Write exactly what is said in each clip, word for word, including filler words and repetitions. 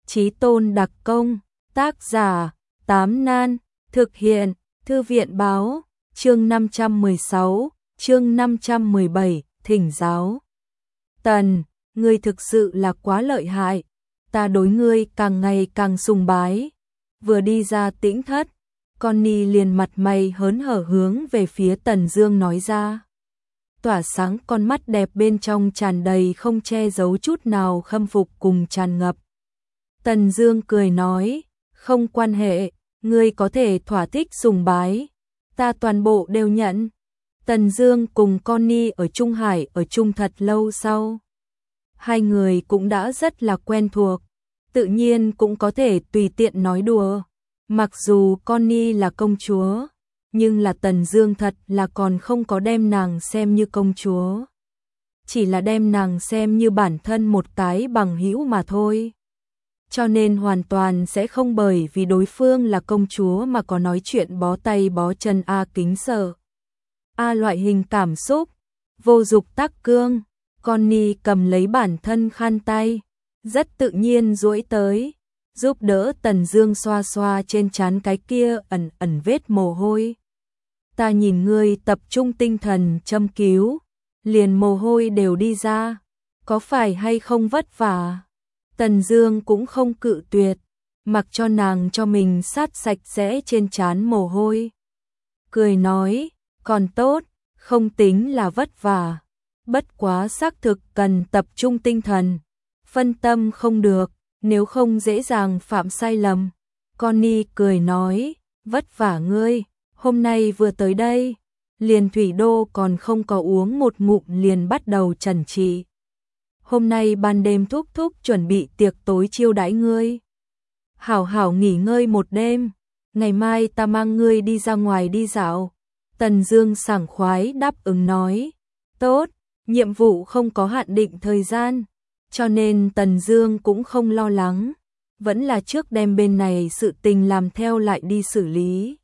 Chí tôn đặc công, tác giả, Tám Nan, thực hiện, Thư viện báo, chương năm trăm mười sáu, chương năm trăm mười bảy, thỉnh giáo. Tần, ngươi thực sự là quá lợi hại, ta đối ngươi càng ngày càng sùng bái. Vừa đi ra tĩnh thất, Connie liền mặt mày hớn hở hướng về phía Tần Dương nói ra. Tỏa sáng con mắt đẹp bên trong tràn đầy không che giấu chút nào khâm phục cùng tràn ngập. Tần Dương cười nói, không quan hệ, ngươi có thể thỏa thích sùng bái, ta toàn bộ đều nhận. Tần Dương cùng Connie ở Trung Hải ở chung thật lâu sau. Hai người cũng đã rất là quen thuộc, tự nhiên cũng có thể tùy tiện nói đùa. Mặc dù Connie là công chúa, nhưng là Tần Dương thật là còn không có đem nàng xem như công chúa. Chỉ là đem nàng xem như bản thân một cái bằng hữu mà thôi. Cho nên hoàn toàn sẽ không bởi vì đối phương là công chúa mà có nói chuyện bó tay bó chân a kính sợ. A loại hình cảm xúc, vô dục tác cương. Connie cầm lấy bản thân khăn tay, rất tự nhiên duỗi tới, giúp đỡ Tần Dương xoa xoa trên trán cái kia ẩn ẩn vết mồ hôi. Ta nhìn ngươi tập trung tinh thần châm cứu, liền mồ hôi đều đi ra, có phải hay không vất vả? Tần Dương cũng không cự tuyệt, mặc cho nàng cho mình sát sạch sẽ trên trán mồ hôi. Cười nói, còn tốt, không tính là vất vả, bất quá xác thực cần tập trung tinh thần, phân tâm không được, nếu không dễ dàng phạm sai lầm. Connie cười nói, vất vả ngươi, hôm nay vừa tới đây, liền thủy đô còn không có uống một ngụm liền bắt đầu trần trị. Hôm nay ban đêm thúc thúc chuẩn bị tiệc tối chiêu đãi ngươi. Hảo hảo nghỉ ngơi một đêm, ngày mai ta mang ngươi đi ra ngoài đi dạo. Tần Dương sảng khoái đáp ứng nói, tốt, nhiệm vụ không có hạn định thời gian, cho nên Tần Dương cũng không lo lắng, vẫn là trước đem bên này sự tình làm theo lại đi xử lý.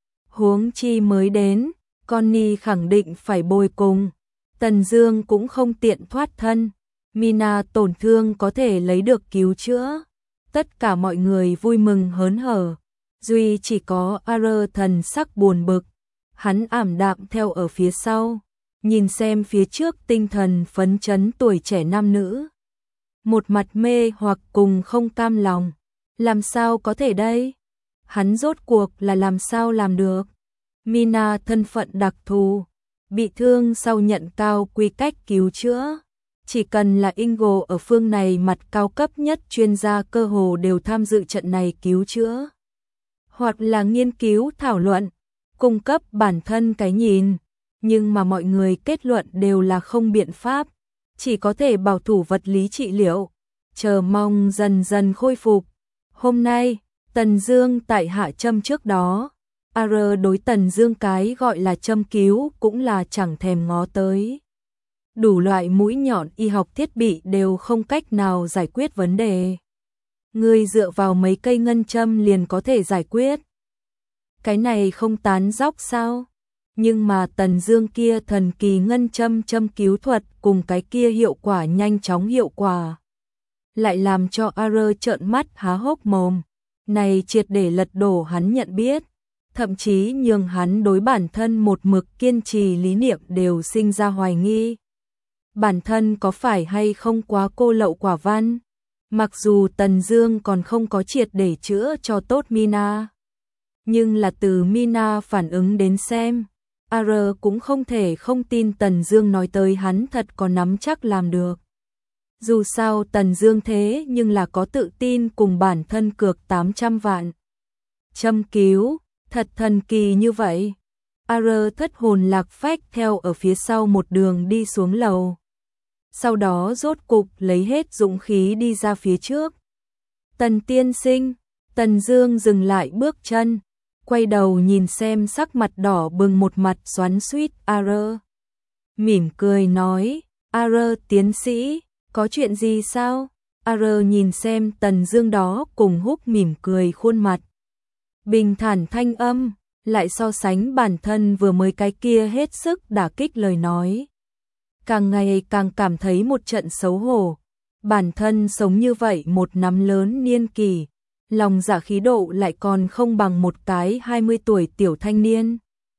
Huống chi mới đến, Connie khẳng định phải bồi cùng, Tần Dương cũng không tiện thoát thân. Mina tổn thương có thể lấy được cứu chữa, tất cả mọi người vui mừng hớn hở, duy chỉ có Ar thần sắc buồn bực, hắn ảm đạm theo ở phía sau, nhìn xem phía trước tinh thần phấn chấn tuổi trẻ nam nữ, một mặt mê hoặc cùng không cam lòng, làm sao có thể đây? Hắn rốt cuộc là làm sao làm được? Mina thân phận đặc thù, bị thương sau nhận cao quy cách cứu chữa. Chỉ cần là Ingo ở phương này mặt cao cấp nhất chuyên gia cơ hồ đều tham dự trận này cứu chữa. Hoặc là nghiên cứu thảo luận, cung cấp bản thân cái nhìn, nhưng mà mọi người kết luận đều là không biện pháp, chỉ có thể bảo thủ vật lý trị liệu, chờ mong dần dần khôi phục. Hôm nay, Tần Dương tại hạ châm trước đó, Ar đối Tần Dương cái gọi là châm cứu cũng là chẳng thèm ngó tới. Đủ loại mũi nhọn y học thiết bị đều không cách nào giải quyết vấn đề. Ngươi dựa vào mấy cây ngân châm liền có thể giải quyết. Cái này không tán dóc sao? Nhưng mà Tần Dương kia thần kỳ ngân châm châm cứu thuật cùng cái kia hiệu quả nhanh chóng hiệu quả, lại làm cho Ar trợn mắt há hốc mồm. Này triệt để lật đổ hắn nhận biết, thậm chí nhường hắn đối bản thân một mực kiên trì lý niệm đều sinh ra hoài nghi. Bản thân có phải hay không quá cô lậu quả văn? Mặc dù Tần Dương còn không có triệt để chữa cho tốt Mina, nhưng là từ Mina phản ứng đến xem, Ar cũng không thể không tin Tần Dương nói tới hắn thật có nắm chắc làm được. Dù sao Tần Dương thế nhưng là có tự tin cùng bản thân cược tám trăm vạn. Châm cứu, thật thần kỳ như vậy. Ar thất hồn lạc phách theo ở phía sau một đường đi xuống lầu. Sau đó rốt cục lấy hết dũng khí đi ra phía trước. Tần tiên sinh, Tần Dương dừng lại bước chân, quay đầu nhìn xem sắc mặt đỏ bừng một mặt xoắn xuýt Ar. Mỉm cười nói, Ar tiến sĩ, có chuyện gì sao? Ar nhìn xem Tần Dương đó cùng húc mỉm cười khuôn mặt. Bình thản thanh âm, lại so sánh bản thân vừa mới cái kia hết sức đả kích lời nói. Càng ngày càng cảm thấy một trận xấu hổ, Bản thân sống như vậy một năm lớn niên kỷ, lòng dạ khí độ lại còn không bằng một cái hai mươi tuổi tiểu thanh niên.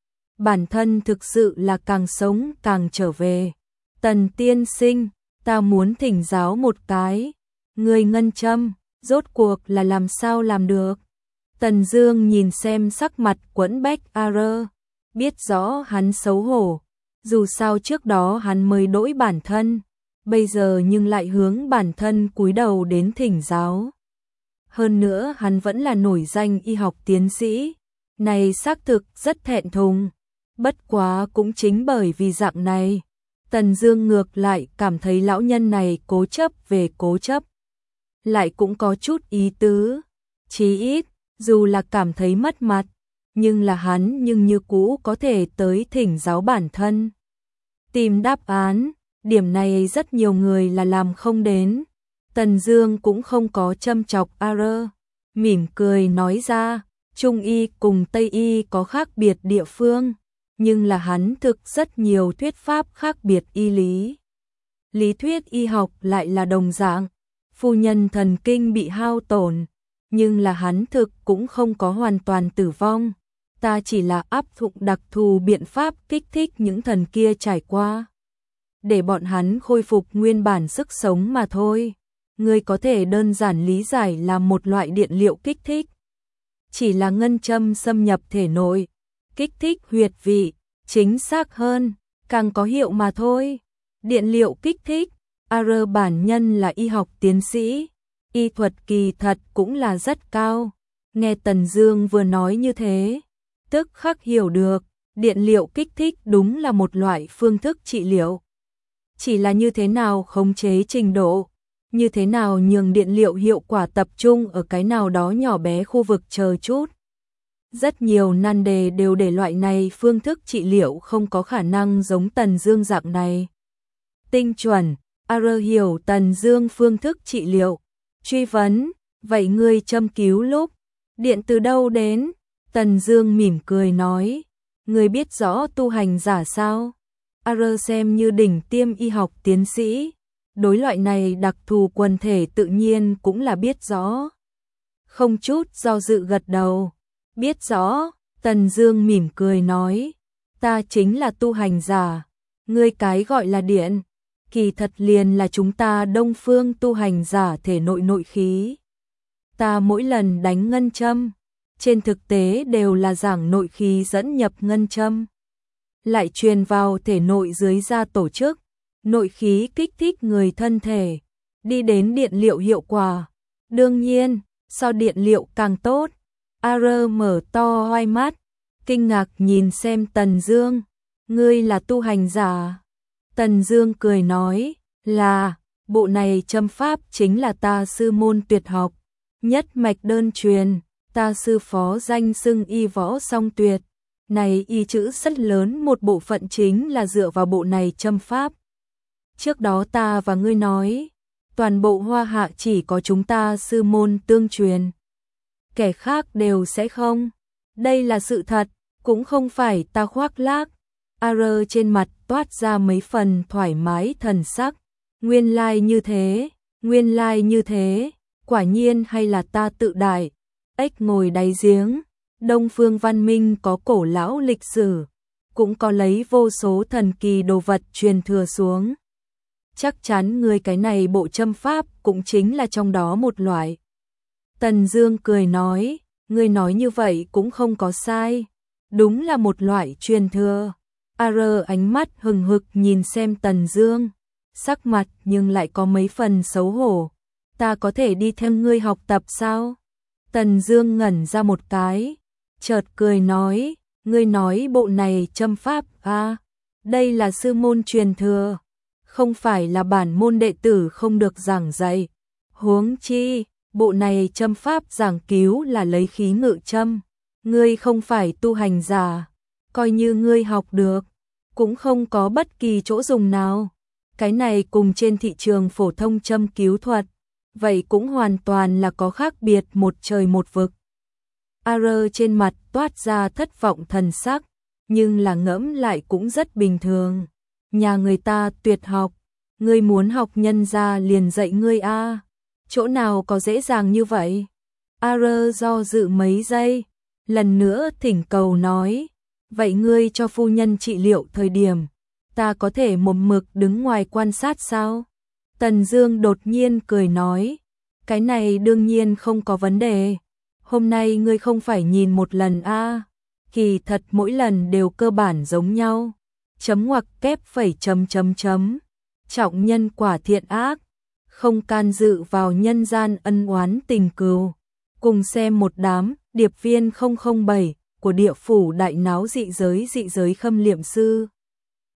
Bản thân thực sự là càng sống càng trở về. Tần tiên sinh, ta muốn thỉnh giáo một cái. Người ngân châm, rốt cuộc là làm sao làm được? Tần Dương nhìn xem sắc mặt Quẫn Bách A Rơ, biết rõ hắn xấu hổ. Dù sao trước đó hắn mới đổi bản thân, bây giờ nhưng lại hướng bản thân cúi đầu đến thỉnh giáo. Hơn nữa hắn vẫn là nổi danh y học tiến sĩ, này xác thực rất thẹn thùng. Bất quá cũng chính bởi vì dạng này, Tần Dương ngược lại cảm thấy lão nhân này cố chấp về cố chấp, lại cũng có chút ý tứ, chí ít, dù là cảm thấy mất mặt, nhưng là hắn nhưng như cũ có thể tới thỉnh giáo bản thân. Tìm đáp án, điểm này rất nhiều người là làm không đến. Tần Dương cũng không có châm chọc A Rơ, mỉm cười nói ra, Trung y cùng Tây y có khác biệt địa phương, nhưng là hắn thực rất nhiều thuyết pháp khác biệt y lý. Lý thuyết y học lại là đồng dạng, phu nhân thần kinh bị hao tổn, nhưng là hắn thực cũng không có hoàn toàn tử vong. Ta chỉ là áp dụng đặc thù biện pháp kích thích những thần kia trải qua, để bọn hắn khôi phục nguyên bản sức sống mà thôi. Ngươi có thể đơn giản lý giải là một loại điện liệu kích thích. Chỉ là ngân châm xâm nhập thể nội, kích thích huyệt vị, chính xác hơn, càng có hiệu mà thôi. Điện liệu kích thích, A Rơ bản nhân là y học tiến sĩ, y thuật kỳ thật cũng là rất cao. Nghe Tần Dương vừa nói như thế, tức khắc hiểu được, điện liệu kích thích đúng là một loại phương thức trị liệu. Chỉ là như thế nào khống chế trình độ, như thế nào nhường điện liệu hiệu quả tập trung ở cái nào đó nhỏ bé khu vực chờ chút. Rất nhiều nan đề đều để loại này phương thức trị liệu không có khả năng giống Tần Dương dạng này. Tinh chuẩn, A Rơ hiểu Tần Dương phương thức trị liệu, truy vấn, vậy ngươi châm cứu lúc, điện từ đâu đến? Tần Dương mỉm cười nói, ngươi biết rõ tu hành giả sao? A Rơ xem như đỉnh tiêm y học tiến sĩ, đối loại này đặc thù quần thể tự nhiên cũng là biết rõ. Không chút do dự gật đầu, biết rõ. Tần Dương mỉm cười nói, ta chính là tu hành giả, ngươi cái gọi là điện, kỳ thật liền là chúng ta Đông phương tu hành giả thể nội nội khí. Ta mỗi lần đánh ngân châm, trên thực tế đều là giảng nội khí dẫn nhập ngân châm, lại truyền vào thể nội dưới da tổ chức, nội khí kích thích người thân thể, đi đến điện liệu hiệu quả. Đương nhiên, so điện liệu càng tốt. A Rơ mở to hai mắt, kinh ngạc nhìn xem Tần Dương, ngươi là tu hành giả? Tần Dương cười nói, là, bộ này châm pháp chính là ta sư môn tuyệt học, nhất mạch đơn truyền, ta sư phó danh xưng y võ song tuyệt. Này y chữ rất lớn một bộ phận chính là dựa vào bộ này châm pháp. Trước đó ta và ngươi nói, toàn bộ Hoa Hạ chỉ có chúng ta sư môn tương truyền, kẻ khác đều sẽ không. Đây là sự thật, cũng không phải ta khoác lác. A Rơ trên mặt toát ra mấy phần thoải mái thần sắc. Nguyên lai như thế, nguyên lai như thế, quả nhiên hay là ta tự đại. Ếch ngồi đáy giếng, Đông phương văn minh có cổ lão lịch sử, cũng có lấy vô số thần kỳ đồ vật truyền thừa xuống. Chắc chắn người cái này bộ châm pháp cũng chính là trong đó một loại. Tần Dương cười nói, ngươi nói như vậy cũng không có sai, đúng là một loại truyền thừa. A Rơ ánh mắt hừng hực nhìn xem Tần Dương, sắc mặt nhưng lại có mấy phần xấu hổ. Ta có thể đi theo ngươi học tập sao? Tần Dương ngẩn ra một cái, chợt cười nói, ngươi nói bộ này châm pháp à, đây là sư môn truyền thừa, không phải là bản môn đệ tử không được giảng dạy. Huống chi, bộ này châm pháp giảng cứu là lấy khí ngự châm, ngươi không phải tu hành giả, coi như ngươi học được, cũng không có bất kỳ chỗ dùng nào. Cái này cùng trên thị trường phổ thông châm cứu thuật, vậy cũng hoàn toàn là có khác biệt một trời một vực. A Rơ trên mặt toát ra thất vọng thần sắc, nhưng là ngẫm lại cũng rất bình thường. Nhà người ta tuyệt học, Ngươi muốn học nhân gia liền dạy ngươi a. Chỗ nào có dễ dàng như vậy? A Rơ do dự mấy giây, lần nữa thỉnh cầu nói, vậy ngươi cho phu nhân trị liệu thời điểm, ta có thể một mực đứng ngoài quan sát sao? Tần Dương đột nhiên cười nói, cái này đương nhiên không có vấn đề. Hôm nay ngươi không phải nhìn một lần a, à, kỳ thật mỗi lần đều cơ bản giống nhau. Chấm ngoặc kép phẩy chấm chấm chấm. Trọng nhân quả thiện ác, không can dự vào nhân gian ân oán tình cừu. Cùng xem một đám điệp viên không không bảy của địa phủ đại náo dị giới dị giới khâm liệm sư.